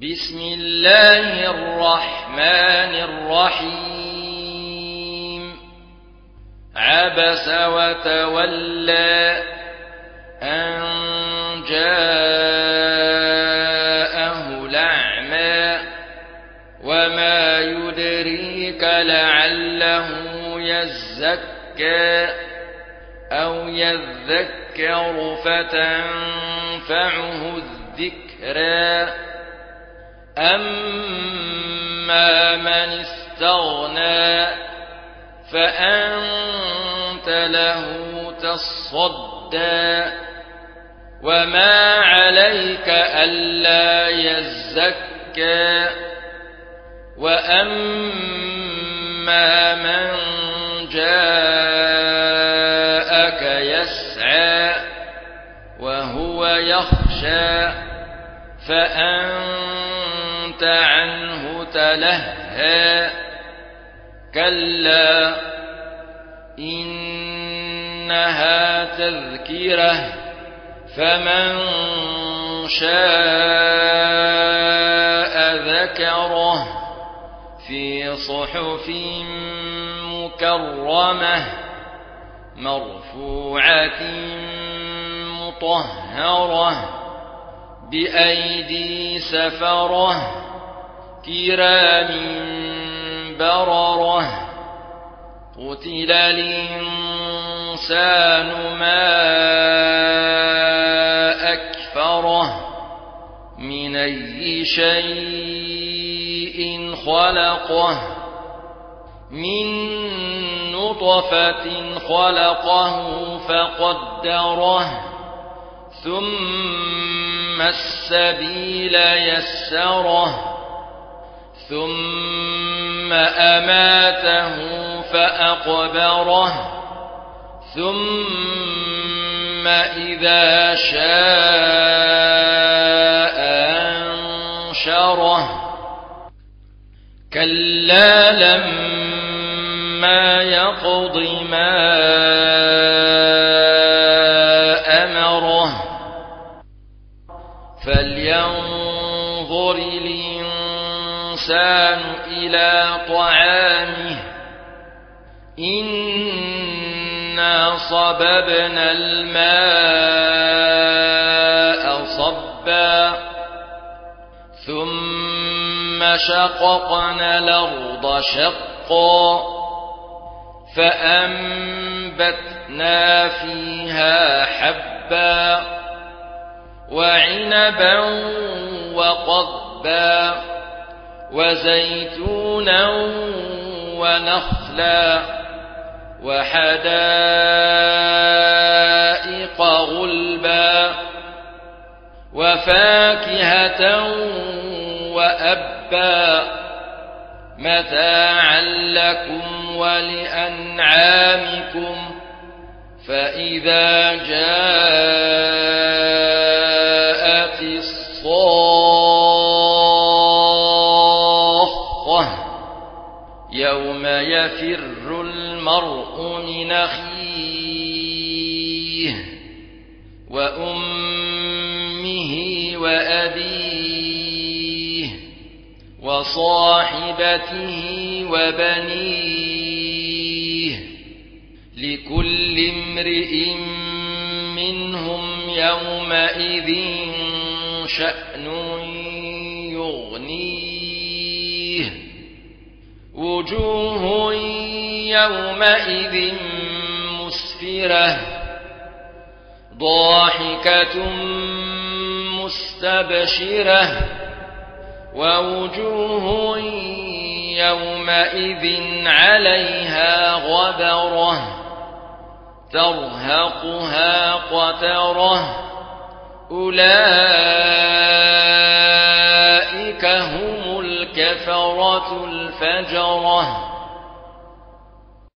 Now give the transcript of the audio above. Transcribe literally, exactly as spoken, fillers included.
بسم الله الرحمن الرحيم عبس وتولى أن جاءه الأعمى وما يدريك لعله يزكى أو يذكر فتنفعه الذكرى أما من استغنى فأنت له تصدى وما عليك ألا يزكى وأما من جاءك يسعى وهو يخشى فأنت عنه تلهى كلا إنها تذكرة فمن شاء ذكره في صحف مكرمة مرفوعة مطهرة بأيدي سفرة كرام بررة قتل الإنسان ما أكفره من أي شيء خلقه من نطفة خلقه فقدره ثم السبيل يسره ثم أماته فأقبره ثم إذا شاء أنشره كلا لما يقض ما أمره فلينظر الإنسان إلى طعامه إنا صببنا الماء صبا ثم شققنا الأرض شقا فأنبتنا فيها حبا وعنبا وقضبا وزيتونا ونخلا وحدائق غلبا وفاكهة وأبا متاعا لكم ولأنعامكم فإذا جاءت الصاخة يوم يفر المرء من أخيه وأمه وأبيه وصاحبته وبنيه لكل امرئ منهم يومئذ شأن يغنيه وجوه يومئذ مسفرة ضاحكة مستبشرة ووجوه يومئذ عليها غبرة ترهقها قترة أولئك هم الكفرة الفجرة